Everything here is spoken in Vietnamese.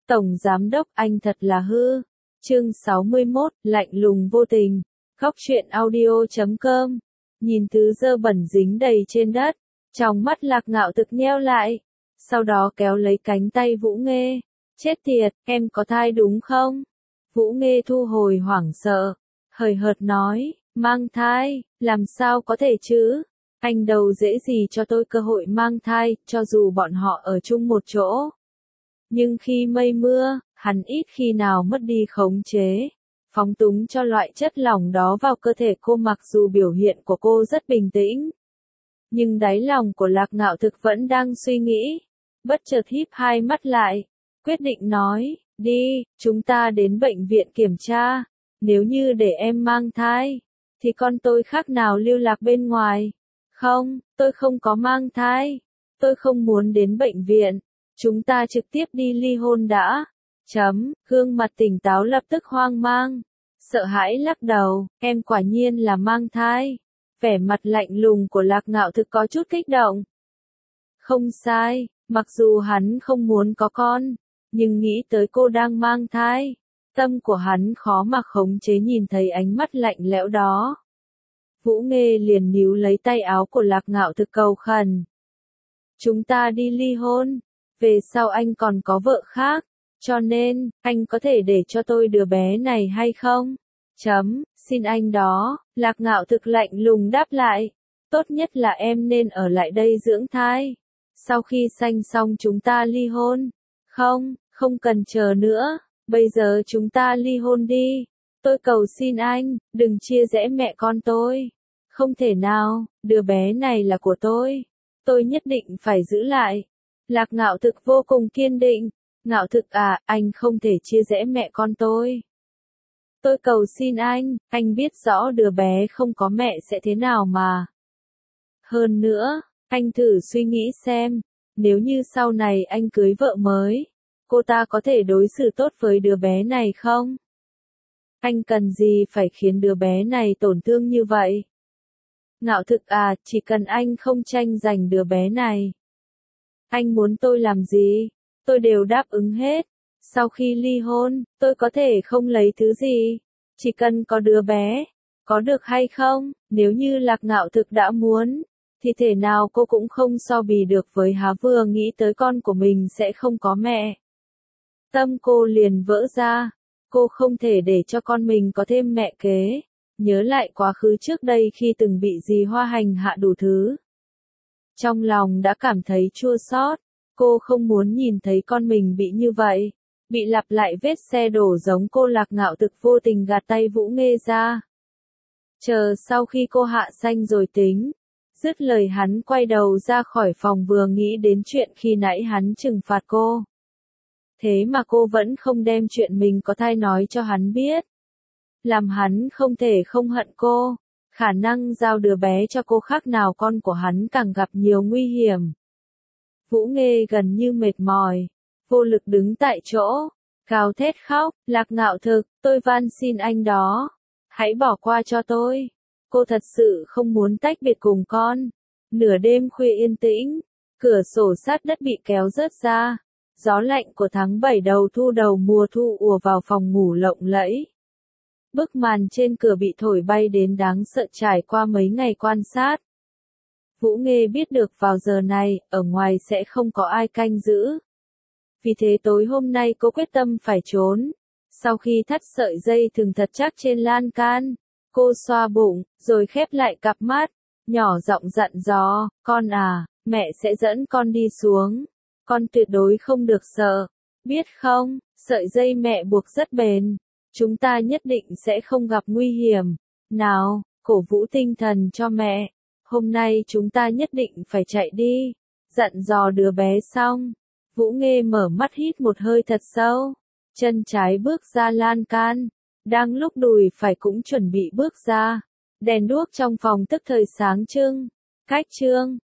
Tổng Giám Đốc anh thật là hư. Chương 61, lạnh lùng vô tình. Góc truyện audio.com. Nhìn thứ dơ bẩn dính đầy trên đất, trong mắt Lạc Ngạo Thực nheo lại, sau đó kéo lấy cánh tay Vũ Nghê. Chết tiệt, em có thai đúng không? Vũ Nghê thu hồi hoảng sợ, hời hợt nói, mang thai, làm sao có thể chứ? Anh đâu dễ gì cho tôi cơ hội mang thai, cho dù bọn họ ở chung một chỗ. Nhưng khi mây mưa, hắn ít khi nào mất đi khống chế, phóng túng cho loại chất lỏng đó vào cơ thể cô, mặc dù biểu hiện của cô rất bình tĩnh. Nhưng đáy lòng của Lạc Ngạo Thực vẫn đang suy nghĩ, bất chợt híp hai mắt lại, quyết định nói, đi, chúng ta đến bệnh viện kiểm tra, nếu như để em mang thai, thì con tôi khác nào lưu lạc bên ngoài. Không, tôi không có mang thai, tôi không muốn đến bệnh viện, chúng ta trực tiếp đi ly hôn đã. Gương mặt tỉnh táo lập tức hoang mang, sợ hãi lắc đầu, em quả nhiên là mang thai. Vẻ mặt lạnh lùng của Lạc Ngạo Thực có chút kích động. Không sai, mặc dù hắn không muốn có con, nhưng nghĩ tới cô đang mang thai, tâm của hắn khó mà khống chế nhìn thấy ánh mắt lạnh lẽo đó. Vũ Nghê liền níu lấy tay áo của Lạc Ngạo Thực cầu khẩn. Chúng ta đi ly hôn, về sau anh còn có vợ khác, cho nên, anh có thể để cho tôi đứa bé này hay không? Xin anh đó, Lạc Ngạo Thực lạnh lùng đáp lại. Tốt nhất là em nên ở lại đây dưỡng thai. Sau khi sanh xong chúng ta ly hôn. Không cần chờ nữa, bây giờ chúng ta ly hôn đi. Tôi cầu xin anh, đừng chia rẽ mẹ con tôi. Không thể nào, đứa bé này là của tôi nhất định phải giữ lại. Lạc Ngạo Thực vô cùng kiên định. Ngạo Thực à, anh không thể chia rẽ mẹ con tôi. Tôi cầu xin anh biết rõ đứa bé không có mẹ sẽ thế nào mà. Hơn nữa, anh thử suy nghĩ xem, nếu như sau này anh cưới vợ mới, cô ta có thể đối xử tốt với đứa bé này không? Anh cần gì phải khiến đứa bé này tổn thương như vậy? Ngạo Thực à, chỉ cần anh không tranh giành đứa bé này. Anh muốn tôi làm gì, tôi đều đáp ứng hết. Sau khi ly hôn, tôi có thể không lấy thứ gì, chỉ cần có đứa bé, có được hay không? Nếu như Lạc Ngạo Thực đã muốn, thì thể nào cô cũng không so bì được với hắn. Vừa nghĩ tới con của mình sẽ không có mẹ, tâm cô liền vỡ ra, cô không thể để cho con mình có thêm mẹ kế. Nhớ lại quá khứ trước đây khi từng bị dì Hoa hành hạ đủ thứ, trong lòng đã cảm thấy chua xót. Cô không muốn nhìn thấy con mình bị như vậy, bị lặp lại vết xe đổ giống cô. Lạc Ngạo Thực vô tình gạt tay Vũ Nghê ra. Chờ sau khi cô hạ sanh rồi tính. Dứt lời hắn quay đầu ra khỏi phòng, vừa nghĩ đến chuyện khi nãy hắn trừng phạt cô. Thế mà cô vẫn không đem chuyện mình có thai nói cho hắn biết. Làm hắn không thể không hận cô. Khả năng giao đứa bé cho cô khác nào con của hắn càng gặp nhiều nguy hiểm. Vũ Nghê gần như mệt mỏi, vô lực đứng tại chỗ, gào thét khóc. Lạc Ngạo Thực, tôi van xin anh đó, hãy bỏ qua cho tôi. Cô thật sự không muốn tách biệt cùng con. Nửa đêm khuya yên tĩnh, cửa sổ sát đất bị kéo rớt ra. Gió lạnh của tháng 7 đầu thu đầu mùa thu ùa vào phòng ngủ lộng lẫy. Bức màn trên cửa bị thổi bay đến đáng sợ trải qua mấy ngày quan sát. Vũ Nghê biết được vào giờ này, ở ngoài sẽ không có ai canh giữ. Vì thế tối hôm nay cô quyết tâm phải trốn. Sau khi thắt sợi dây thừng thật chắc trên lan can, cô xoa bụng, rồi khép lại cặp mắt, nhỏ giọng dặn dò, con à, mẹ sẽ dẫn con đi xuống. Con tuyệt đối không được sợ, biết không, sợi dây mẹ buộc rất bền. Chúng ta nhất định sẽ không gặp nguy hiểm. Nào, cổ vũ tinh thần cho mẹ. Hôm nay chúng ta nhất định phải chạy đi. Dặn dò đứa bé xong, Vũ Nghê mở mắt hít một hơi thật sâu. Chân trái bước ra lan can. Đang lúc đùi phải cũng chuẩn bị bước ra. Đèn đuốc trong phòng tức thời sáng trưng. Cách chương